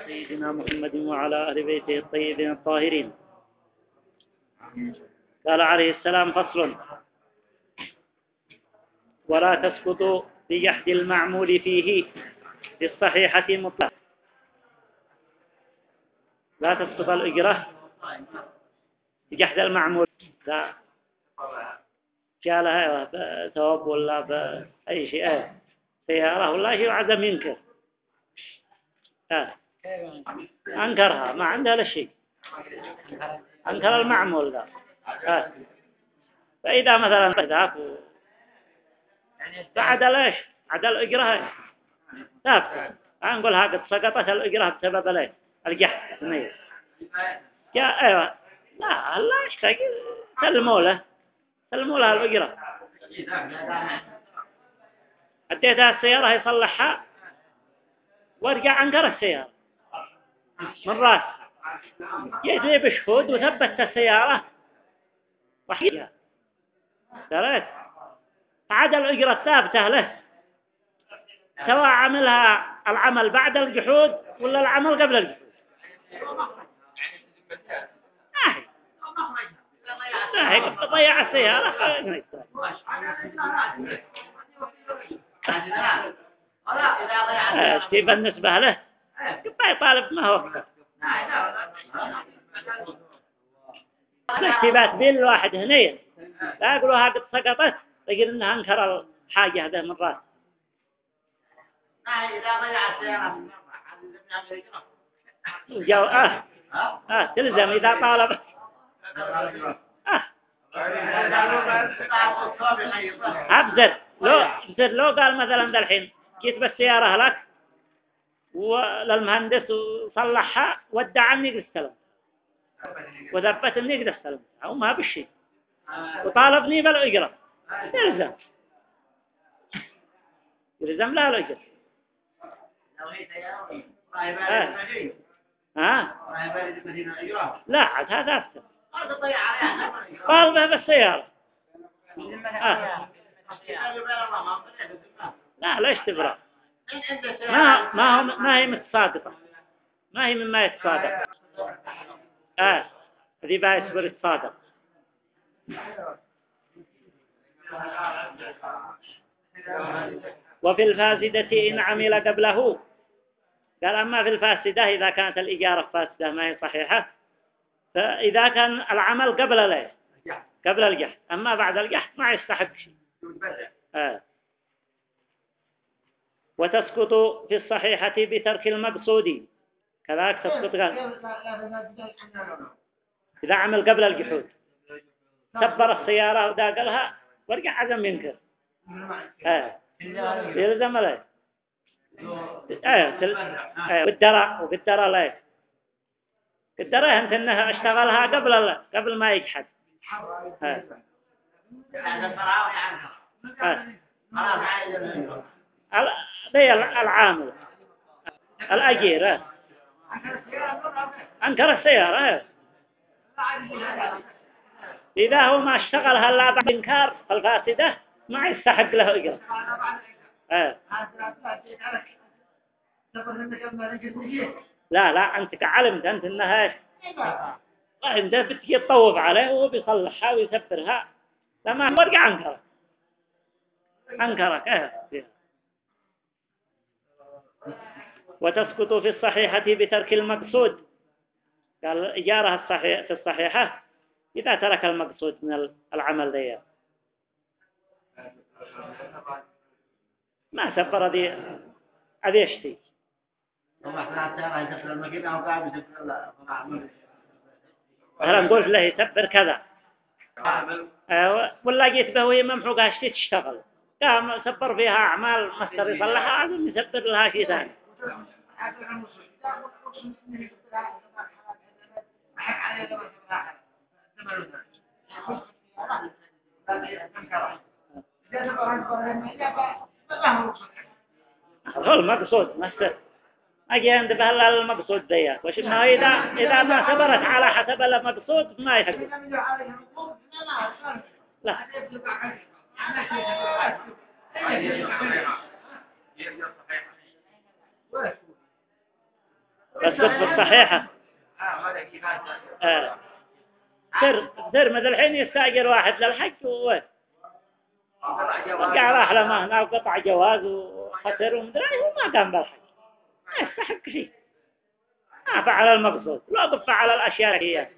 سيدنا محمد وعلى آل بيته الطيبين الطاهرين. قال عليه السلام: فصل: ولا تسقط بجحد المعمول فيه في الصحيحة مطلقا. لا تسقط الأجرة بجحد المعمول، لا جالها ثواب ولا بأي شيء، سيارة ولا شيء وعدم ينكر، أنكرها ما عندها لا شيء، أنكر المعمول ذا. فإذا مثلا ذاك بعد ليش عدل الأجرة ثابتة، نقول قد سقطت الأجرة بسبب ليش الجحد النية. أيوة، لا الله يشتاق سلموا له الأجرة، أديتها السيارة يصلحها وارجع أنكر السيارة من راس، جيت بشهود وثبت السيارة وحيدها ثلاث، عاد الأجرة ثابتة له سواء عملها العمل بعد الجحود ولا العمل قبل الجحود. قد تضيع السيارة بالنسبة له يبقى يطالب ما هو أكثر. الاحتباس بين الواحد هنا لا يقولوها قد سقطت، يقول إنها انكر الحاجة هذا من راس. إذا ضيع السيارة تلزم إذا طالب أبزر لو قال مثلا ذا الحين جيت بالسيارة لك وللمهندس وصلحها ودع عني قد استلم وثبت اني قد استلم أو ما بالشيء وطالبني بالأجرة، يلزم لا الأجرة. لا عاد هذا أكثر طالبه بالسيارة. لا اشتبرا ما هي متصادقة، ما هي مما يتصادق. هذه بقى يصبر يتصادق. وفي الفاسدة إن عمل قبله، قال أما في الفاسدة إذا كانت الإجارة فاسدة ما هي صحيحة، فإذا كان العمل قبل الجحد، أما بعد الجحد ما يستحق شيء. وتسقط في الصحيحة بترك المقصود، كذلك تسقط إذا عمل قبل الجحود سبر السيارة وداقلها ورجع عزم ينكر يلزم له والدرى لا الدرى أنت إنها اشتغلها قبل ما يجحد. العامل الأجير أنكر السيارة إذا هو ما اشتغلها إلا بعد إنكار الفاسدة ما يستحق له أجر. لا أنت علمت أنت إنها أنت بتجي تطوف عليه وهو بيصلحها ويسبرها لما مرجع أنكرك. وتسقط في الصحيحة بترك المقصود، قال الإجارة في الصحيحة إذا ترك المقصود من العمل ذي ما سبر هذه يشتي. أنا نقول له يسبر كذا ولا جيت به وهي ممحوقة اشتي تشتغل قام سبر فيها أعمال مصدر يصلحها لازم يسبر لها شيء ثاني. هو المقصود مستر أجي عند بهلا المقصود ذي وش إنه إذا ما صبرت على حسب المقصود ما يحقق. لا بس بالصحيحة سر مثل الحين يستأجر واحد للحج وقع راح لما هنا وقطع جواز وخسر ومدري هو ما قام بالحج ما يستحق شيء ما فعل المقصود لو فعل الأشياء هي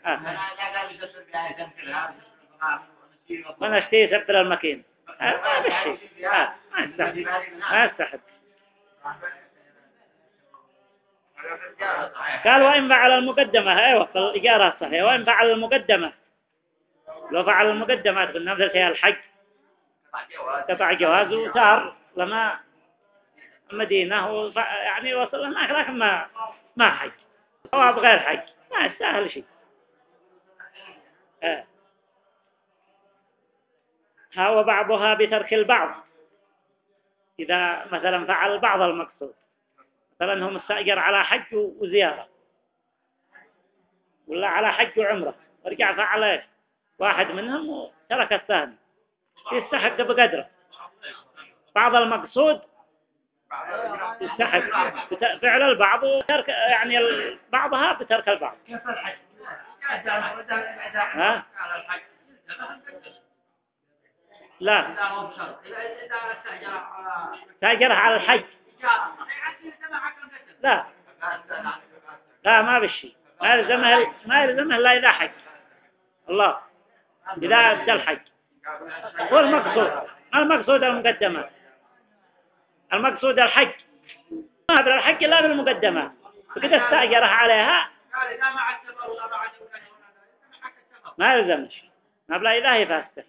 من اشتي يسبر المكين ما بالشيء ما يستحق ما يستحق قال وإن فعل المقدمة أيوة في الإجارة الصحيحة وإن فعل المقدمة لو فعل المقدمة قلنا مثل شيء الحج قطع جواز وسار لما مدينة يعني وصل هناك لكن ما حج هو بغير حج ما يستاهل شيء هو بعضها بترك البعض إذا مثلا فعل بعض المقصود مثلا هم استأجر على حج وزيارة ولا على حج وعمرة ورجع فعل واحد منهم وترك الثاني يستحق بقدره بعض المقصود يستحق فعل البعض وترك يعني بعضها بترك البعض ها؟ لا تأجره على الحج لا ما بالشيء ما يلزمه لا إذا حج الله إذا أدى الحج هو المقصود المقدمة المقصود الحج ما بر الحج لا بالمقدمة فقد استأجره عليها ما يلزمش ما بلا إذا هي فاسته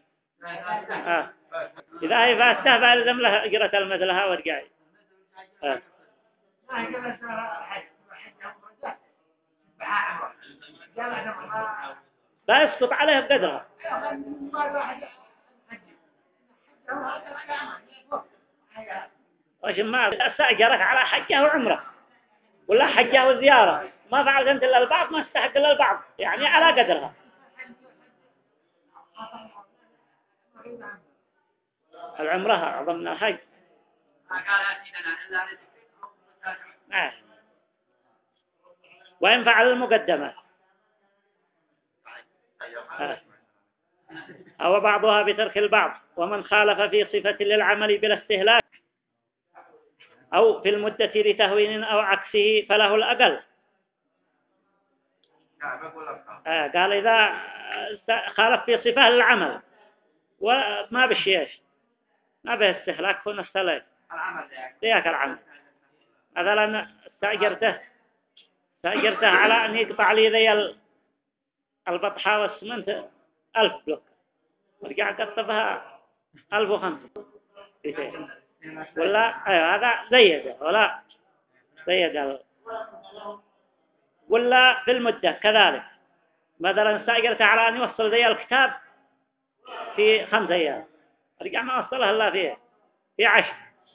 إذا هي فاسته فيلزم له أجرة المثلها ورجعي لا يسقط عليه بقدرها وش ما استأجرك على حجة وعمرة ولا حجة وزيارة ما فعلت أنت إلا البعض ما استحق إلا البعض يعني على قدرها العمرة أعظم من الحج وإن فعل المقدمة أو بعضها بترك البعض ومن خالف في صفة للعمل بلا استهلاك أو في المدة لتهوين أو عكسه فله الأقل قال إذا خالف في صفة للعمل وما بالشيش ما به استهلاك هو نستهلك ذيك العمل مثلا استأجرته على أن يقطع لي ذي البطحة والسمنت 1000 بلوك ورجع قطبها 1500 ولا أيوة هذا زيده ولا زيده ولا في المدة كذلك مثلا استأجرت على أن يوصل ذي الكتاب في 5 أيام رجع ما وصلها إلا في 10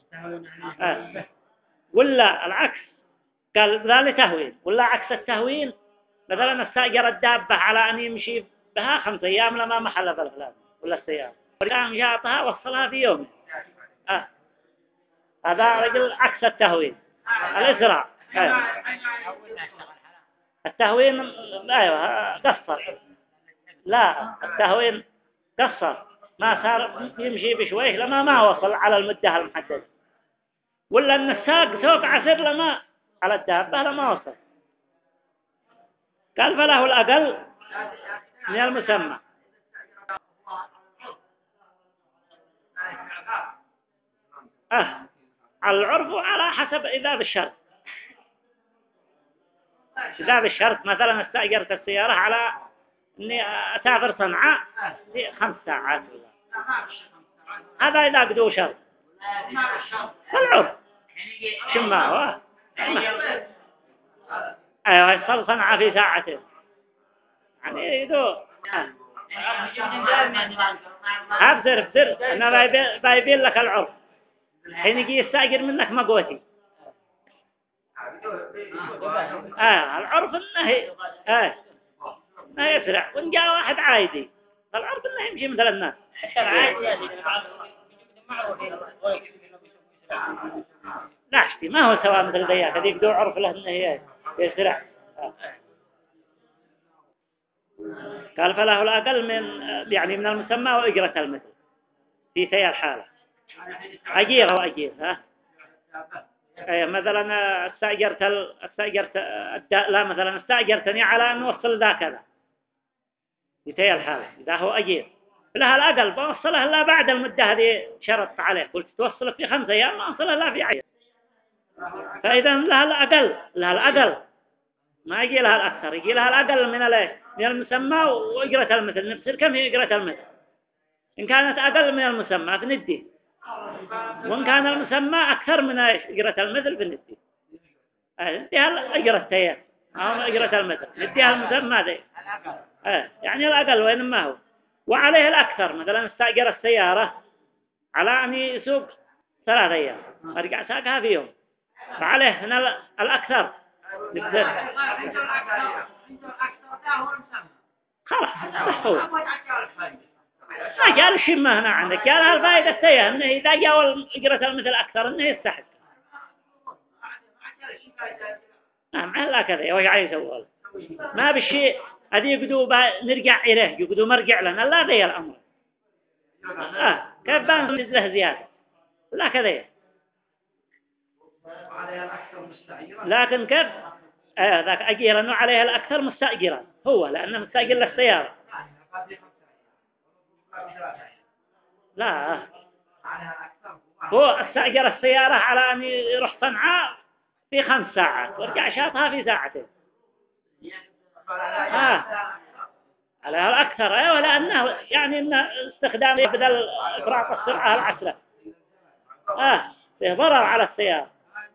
ولا العكس قال ذلك تهوين ولا عكس التهوين مثلا استأجر الدابة على أن يمشي بها 5 أيام لما محل بالفلان ولا السيارة ورجع مشاطها وصلها في يوم هذا رجل عكس التهوين الإسراع التهوين أيوه قصر لا التهوين قصر ما صار يمشي بشويه لما ما وصل على المدة المحددة ولا النساق سوق عسر لما على الدابة لما وصل قال فله الأقل من المسمى على العرف وعلى حسب إذا بالشرط مثلا استأجرت السيارة على إني أسافر صنعاء في 5 ساعات هذا إذا قدو شرط العرف شما هو أيوة يصل صنعاء في ساعتين يعني يدو بزر أنا بايبين لك العرف حين يجي يستأجر منك مقوتي العرف إنه ما يسرع وإن جاء واحد عايدي العرف إنه يمشي مثل الناس ناشتي ما هو سواء مثل ذيك هذيك دو عرف له إنه هي يسرع. قال فله الأقل من يعني من المسمى وإجرة المثل في ثي الحالة. أجير أو أجير ها. أي مثلا استأجرت لا مثلا استأجرتني على أن أوصل ذا كذا في ثي الحالة إذا هو أجير لها الأقل بوصله إلا بعد المدة هذه شرط عليه قلت توصله في 5 أيام ما أوصله إلا في 10. فإذا لها الأقل ما يجي لها الأكثر يجي لها الأقل من المسمى وإجرة المثل نفسر كم هي إجرة المثل. إن كانت أقل من المسمى فندي وإن كان المسمى أكثر من إجرة المثل فندي نديها إجرة تيار أو إجرة المثل نديها المسمى ذي يعني الأقل وين ما هو وعليه الأكثر مثلا استأجر السيارة على أن يسوق 3 أيام أرجع ساقها في يوم فعليه هنا الأكثر خلاص هو ما جاء الشمة هنا عندك جاء الفائدة التيه إنه إذا جاء إجرة المثل أكثر إنه يستحق نعم لا كذا وش عايز أقول ما بالشيء هذه يقدوا نرجع إليه يقدوا مرجع لنا لا ذي الأمر كيف بان له زيادة لا كذا لكن كيف ذاك أجير أنه عليها الأكثر مستأجرا هو لأنه مستأجر للسيارة لا هو استأجر السيارة على أن يروح صنعاء في 5 ساعات وارجع شاطها في 2 ساعات عليها الأكثر لأنه يعني إن استخدام بدل إفراط السرعة العسرة فيه ضرر على السيارة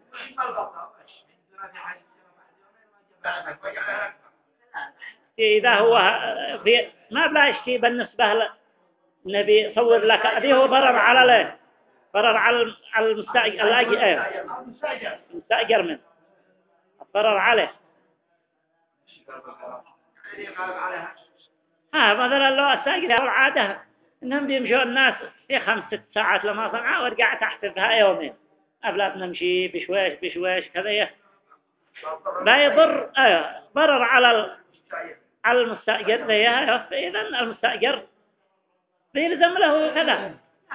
إذا هو في ما بلا يشتي بالنسبة النبي صور لك هذه هو ضرر على له ضرر على المستأجر المستأجر منه ضرر عليه مثلا لو استأجر العادة إنهم بيمشوا الناس في 5-6 ساعات لما صنعوا ورجع تحسبها يومين أبلا بنمشي بشويش كذا لا يضر ضرر على المستأجر إذا المستأجر بيلزم له كذا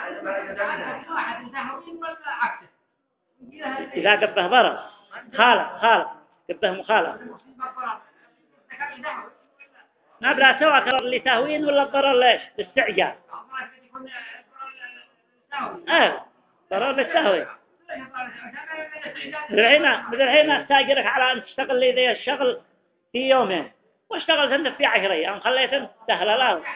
إذا قبه ضرر خالف قبه مخالف نبلا سواء ضرر لتهوين ولا ضرر ليش استعجال ضرر للتهوين مثل الحين استاجرك على أن تشتغل لي ذي الشغل في يومين واشتغلت أنت في 10 أيام خليت أنت سهل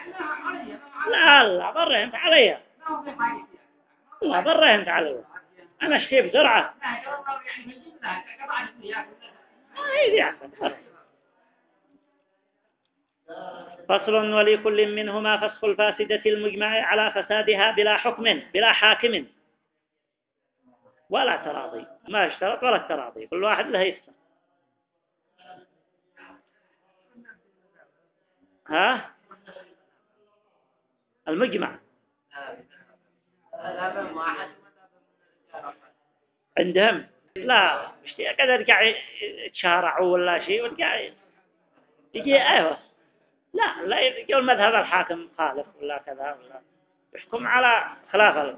لا ضره أنت علي لا ضره أنت علي أنا اشتي بسرعة فصل ولكل منهما فسخ الفاسدة المجمع على فسادها بلا حاكم ولا تراضي ما اشترط ولا تراضي كل واحد له يسر المجمع عندهم لا مشتي كذا يرجع يتشارعوا ولا شيء ويرجع يجي لا يقول مذهب الحاكم خالف ولا كذا ولا يحكم على خلاف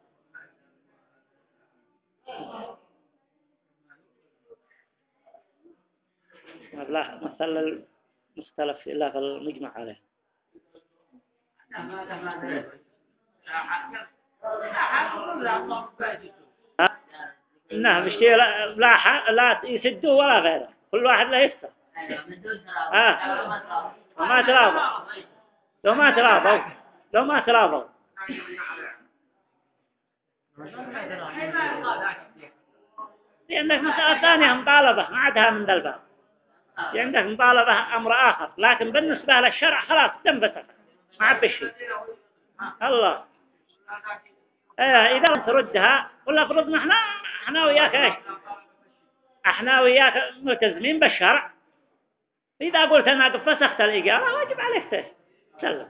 لا مثل المختلف إلا في المجمع عليه نعم مشتي لا يسدوا ولا غيره كل واحد له يسر وما تراضوا لو ما تراضوا عندك مسألة ثانية مطالبة ما عادها من ذا الباب عندك مطالبة أمر آخر لكن بالنسبة للشرع خلاص تنبثق ما عاد بشي الله إذا تردها ولا فرضنا احنا وياك ايش احنا وياك ملتزمين بالشرع إذا قلت أنا قد فسخت الإجارة واجب عليك تسلم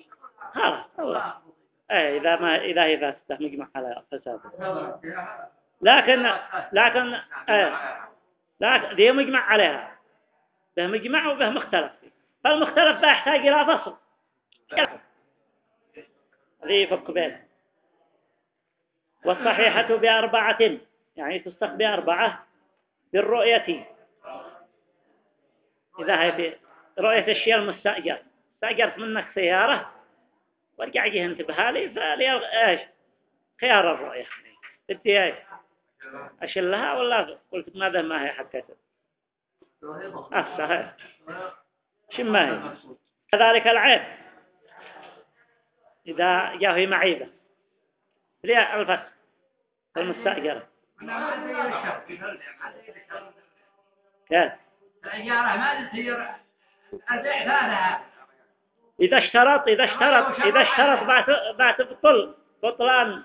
خلاص الله إذا هي فاسدة مجمع على فساد لكن لكن لكن دي مجمع عليها، به مجمع وبه مختلف، فالمختلف ده يحتاج إلى فصل هذه يفك بينه. والصحيحة بأربعة، يعني تستق بأربعة بالرؤية، إذا هي في رؤية الشيء المستأجر، استأجرت منك سيارة وارجع جه انتبه لي فلي ايش خيار الرؤية، بدي ايش اشلها ولا قلت ماذا ما هي حقتها صحيح شو ما هي. كذلك العيب إذا جاء في معيبة ليه الفسخ المستأجرة كيف إذا اشترط بات بطلان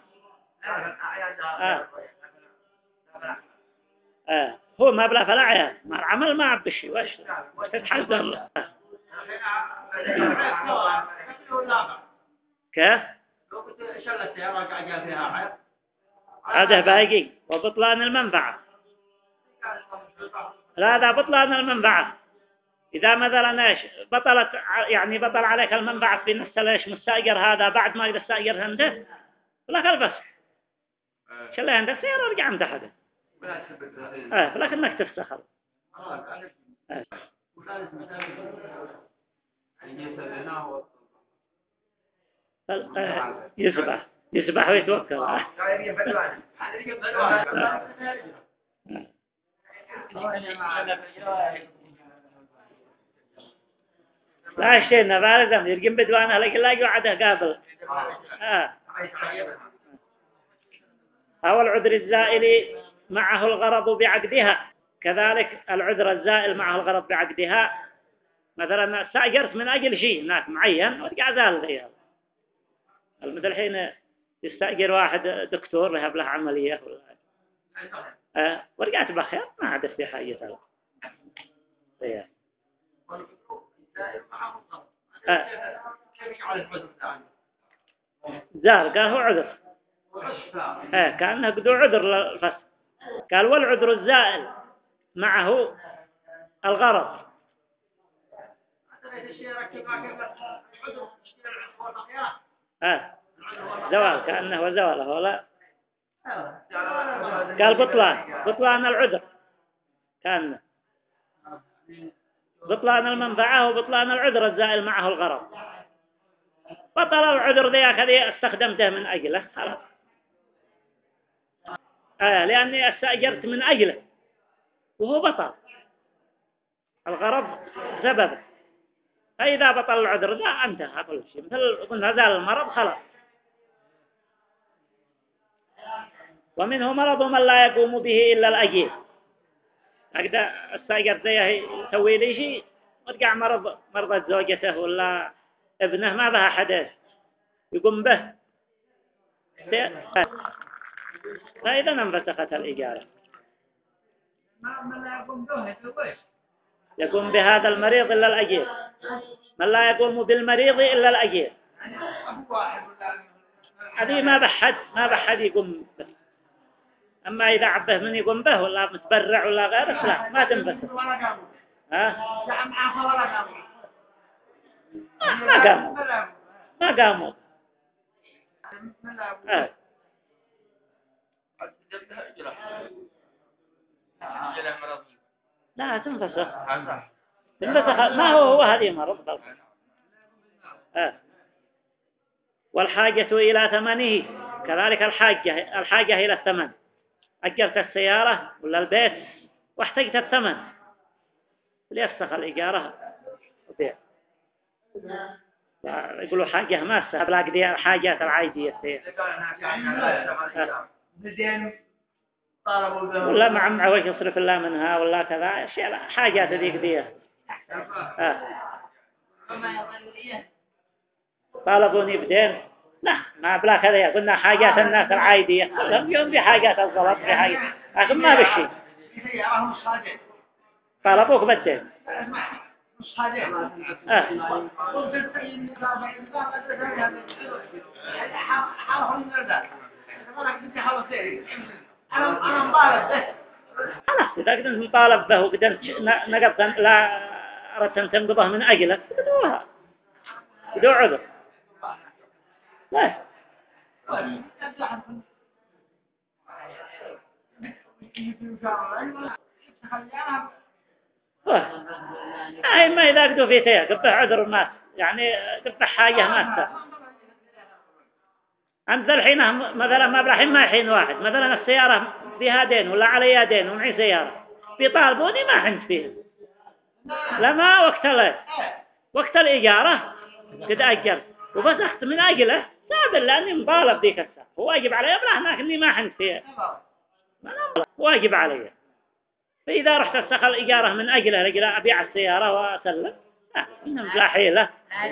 هو ما بلا فلاعها ما العمل ما عبشي وش تتحدى الله كيف هذا باقي وبطلان المنفعة لا هذا بطلان المنفعة إذا مثلا ايش بطلت يعني بطل عليك المنفعة في نفس ليش مستأجر هذا بعد ما يستأجر عنده لك الفسخ شلي عنده سير ورجع عنده حدا لكنك تفسخر يسبح ويتوكل لا شيء نبالغ يرجم بدوانه لكن لا يقعده قابل أو العذر الزائل معه الغرض بعقدها، كذلك العذر الزائل معه الغرض بعقدها، مثلا استأجرت من أجل شيء هناك معين ورجع زال ذي مثل الحين يستأجر واحد دكتور يهب له عملية ورجعت بخير ما عاد في حاجة له زال قال هو عذر كأنه قدو عذر للفسق قال والعذر الزائل معه الغرض زوال كأنه وزواله ولا قال بطلان العذر كان بطلان المنفعة وبطلان العذر الزائل معه الغرض بطل العذر ذاك الذي استخدمته من أجله خلاص لأني استأجرت من أجله وهو بطل الغرض سببه، فإذا بطل العذر ذا انتهى كل شيء مثل قلنا زال المرض خلاص. ومنه مرض من لا يقوم به إلا الأجير، أقدر استأجرت ذا يسوي لي شيء ورجع مرضت زوجته ولا ابنه ما بها حدث يقوم به فإذا انفسخت الإجارة. يقوم بهذا المريض إلا الأجير، من لا يقوم بالمريض إلا الأجير، هذه ما بحد يقوم به. أما إذا عبه من يقوم به ولا متبرع ولا غيره لا ما تنفسخ. ما قاموا لا تنفسخ ما هو هذه مرض والحاجة إلى ثمنه، كذلك الحاجة إلى الثمن، أجرت السيارة ولا البيت واحتجت الثمن ليفسخ الإجارة وبيع. يقولوا حاجة ما استهبلاك دي الحاجات العادية ولا معه وش يصرف الله منها ولا كذا حاجات ذيك دي طالبوني بدين لا ما بلا كذا قلنا حاجات الناس العادية كلهم يوم بحاجات الغلط بحاجة لكن ما بشي طالبوك بدين أنا مبالغ به. خلاص إذا كنت مطالب به وقدرت نقضت لا أردت أن تنقضه من أجلك بدوها بدو عذر لا أي ما إذا قدوا في تيه قبه عذر الناس يعني قبه حاجة ما أنت الحين مثلا ما بالحين ما حين واحد مثلا السيارة فيها دين ولا عليها دين ومعي سيارة بيطالبوني ما حنت فيها لما وقت الإجارة تتأجر وبسخت من أجله سابل لأني مطالب ذيك الساعة هو واجب علي أبراه لكني ما حنت فيها واجب علي فإذا رحت استخل الإجارة من أجله لأجل أبيع السيارة وأسلم إنهم بلا حيلة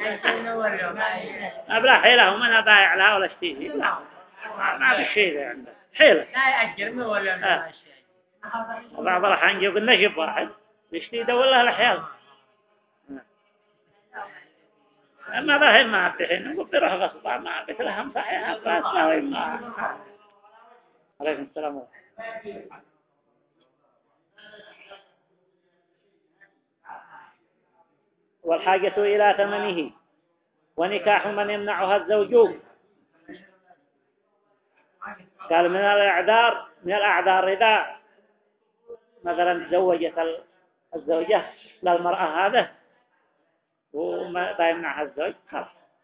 ما بلا حيلة ومن أبايع لها ولا اشتيني لا ما بالشيء ذا عنده حيلة لا يأجر ولا شيء. بعض الأحيان يقول نجيب واحد يشتي يدور له الحيال أما ذا ما أبتحين نقول بروح غصبا ما بتلهم صحيحة فأسلاوي ما عليكم السلام والحاجة إلى ثمنه ونكاح من يمنعها الزوج قال من الأعذار إذا مثلا تزوجت الزوجة للمرأة هذا وما يمنعها الزوج خلاص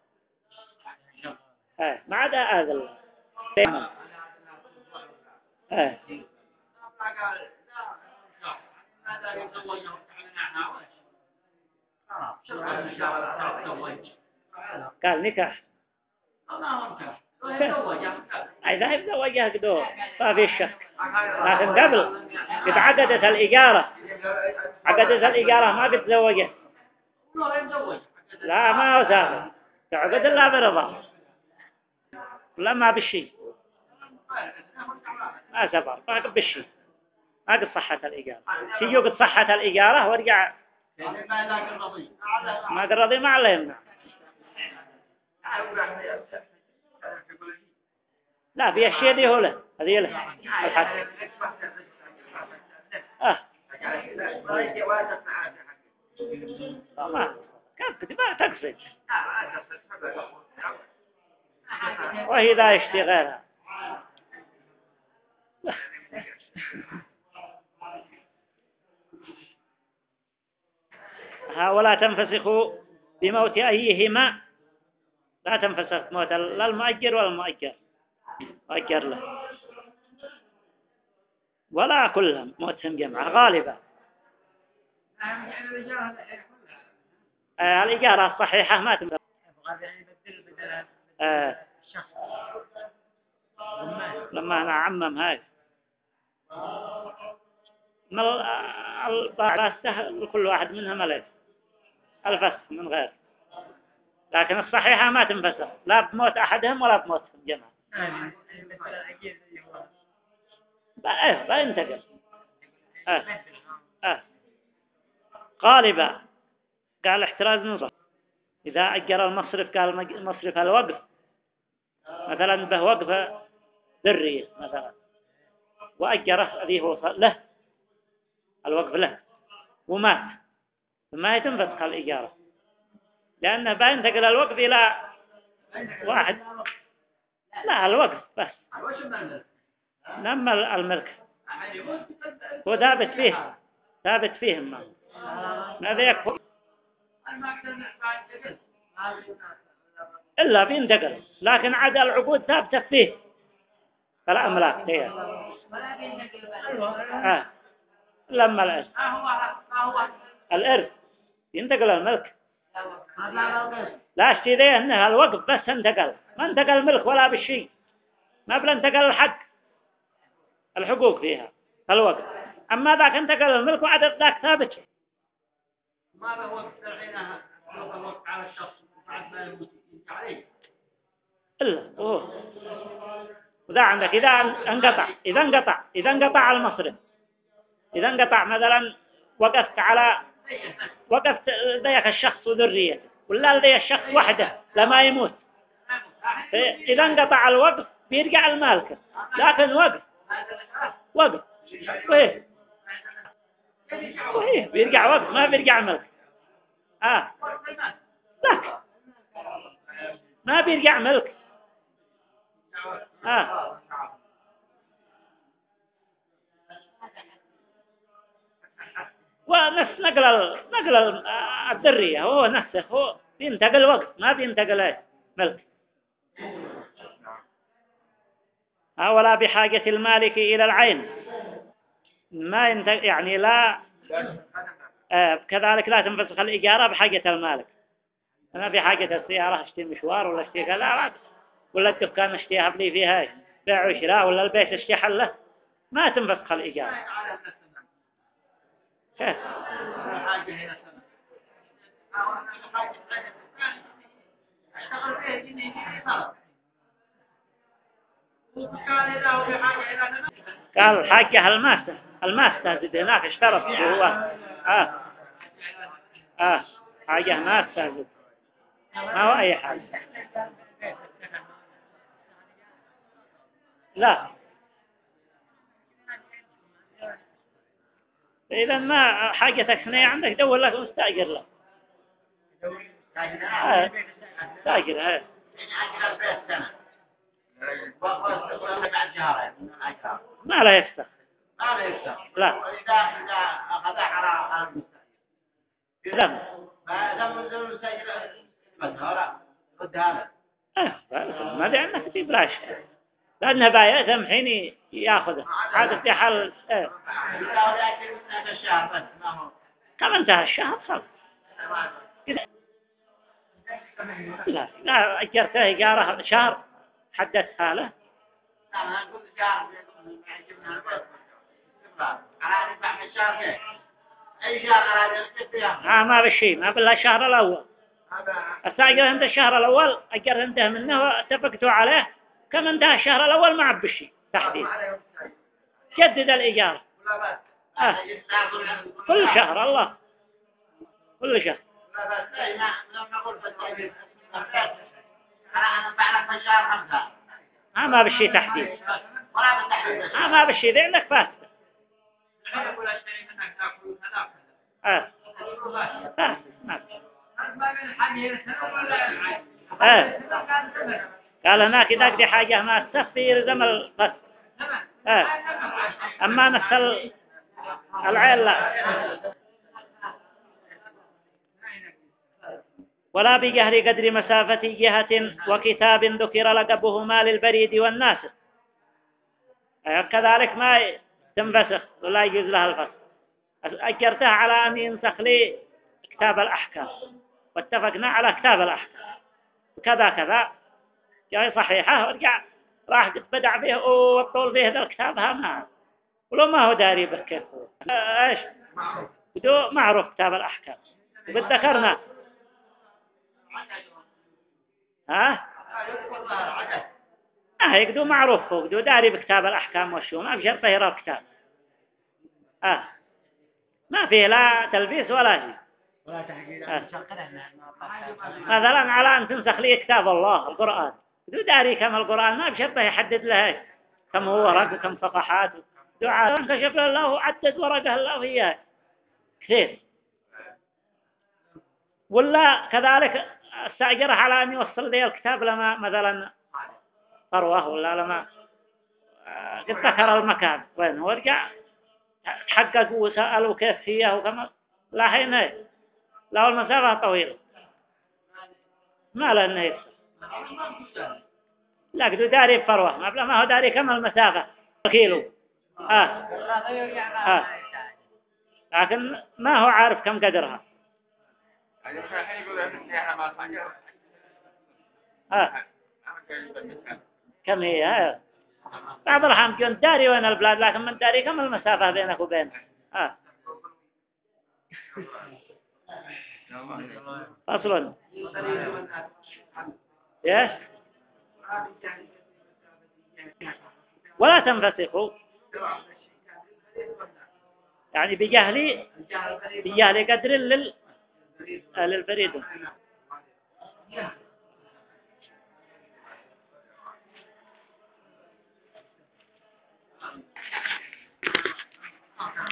ما عدا هذا قال نكاح إذا يتزوجها كده ما في شك لكن قبل قد عقدت الإجارة ما قد تزوجت لا ما هو سافر تعقد الله برضا لا ما بالشيء ما سافر ما قد بالشيء ما قد صحت الإجارة تيجي قد صحت الإجارة ورجع ما قد رضي ما الله يمنع لا في الشيء دي هو له هذه له الحق ما كيف ما تقصد وهي ذا يشتغلها ولا تنفسخوا بموت أيهما لا تنفسخ موت لا المؤجر ولا المؤجر أجر له ولا كلهم موتهم جمعة غالبا الإجارة الصحيحة ما تنفسخ لما أنا عمم هاي السهل كل واحد منها ملك الفسخ من غير لكن الصحيحة ما تنفسخ لا بموت أحدهم ولا بموتهم جمعا لا ينتقل غالبا قال احتراز نصف إذا أجر المصرف قال مصرف الوقف مثلا به وقف ذرية مثلا وأجره الذي هو له الوقف له ومات فما يتنفسخ الإجارة لأنه بينتقل الوقف إلى واحد لا الوقف بس نما الملك هو ثابت فيه ماذا يكفر إلا بينتقل لكن عدا العقود ثابتة فيه فالأملاك هي لما الإرث ينتقل الملك لا اشتريه انها الوقف بس انتقل ما انتقل الملك ولا بالشيء ما بلا انتقل الحق الحقوق فيها الوقف اما ذاك انتقل الملك وعدد ذاك ثابت ما هو الحين الوقف على الشخص بعد ما يموت عليه الا وذا عندك اذا انقطع المصرف اذا انقطع مثلا وقفت ذيك الشخص وذريته ولا ذي الشخص وحده لما يموت إذا انقطع الوقف بيرجع المالك لكن وقف وقف وإيه وإيه بيرجع وقف ما بيرجع ملك لك ما بيرجع ملك ونفس نقل الذرية هو نفسه هو بينتقل وقت ما بينتقل إيه ملك ولا بحاجة المالك إلى العين ما ينتقل يعني لا كذلك لا تنفسخ الإجارة بحاجة المالك أنا بحاجة السيارة اشتري مشوار ولا اشتري كذا لا ولا الدكان اشتريها بلي فيها بيع وشراء ولا البيت اشتري حله ما تنفسخ الإجارة كيف قال حاجة الماس تزيد هناك اشترط هو حاجة ما تزيد ما هو أي حاجة لا إذا ما حاجتك ثنية عندك دور لك مستأجر له تاجر ما لا يفتح لا لا ما دي عندك ببلاش لأنها باية حين ياخذها هذا في حال كم انتهى الشهر خلص لا أجرته إيجاره شهر حدثها له ما بالشيء ما بالله الشهر الأول أستأجر أنت الشهر الأول أجر أنت منه واتفقتوا عليه كم انتهى الشهر الأول ما عب بالشيء تحديد جدد الإيجار كل شهر الله كل شهر ما بالشيء تحديد ما بالشيء ذي عندك فاسد قال هناك إذا قد حاجة ما تسفي يلزم الفسد أما نفس العين لا ولا بجهر قدر مسافة جهة وكتاب ذكر لقبهما للبريد والناسخ كذلك ما تنفسخ ولا يجوز لها الفسخ أجرتها على أن ينسخ لي كتاب الأحكام واتفقنا على كتاب الأحكام كذا كذا جاي صحيحة ورجع راح بدع به وطول به هذا الكتاب ما ولو ما هو داري به كيف هو ايش بدو معروف كتاب الأحكام وذكرنا يقدو معروف هو يقدو داري بكتاب الأحكام والشو ما بشرطه يرى الكتاب ما فيه لا تلبيس ولا شيء مثلا على أن تنسخ لي كتاب الله القرآن يقدو داري كم القرآن ما بشرطه يحدد له كم هو ورق وكم صفحات دعاء انكشف الله عدد ورقه الله إياه كثير ولا كذلك استأجره على أن يوصل لي الكتاب لما مثلا ثروة ولا لما قد ذكر المكان وين ورجع تحققوا وسألوا كيف هي وكما لا حين له المسافة طويلة ما له النهي لا قدوا داري بفروة ما هو داري كم المسافة كيلو لكن ما هو عارف كم قدرها كم هي بعض الأحيان كنت داري وين البلاد لكن من داري كم المسافة بينك وبينه أصلا ايش ولا تنفسخوا يعني بجهل قدر للبريد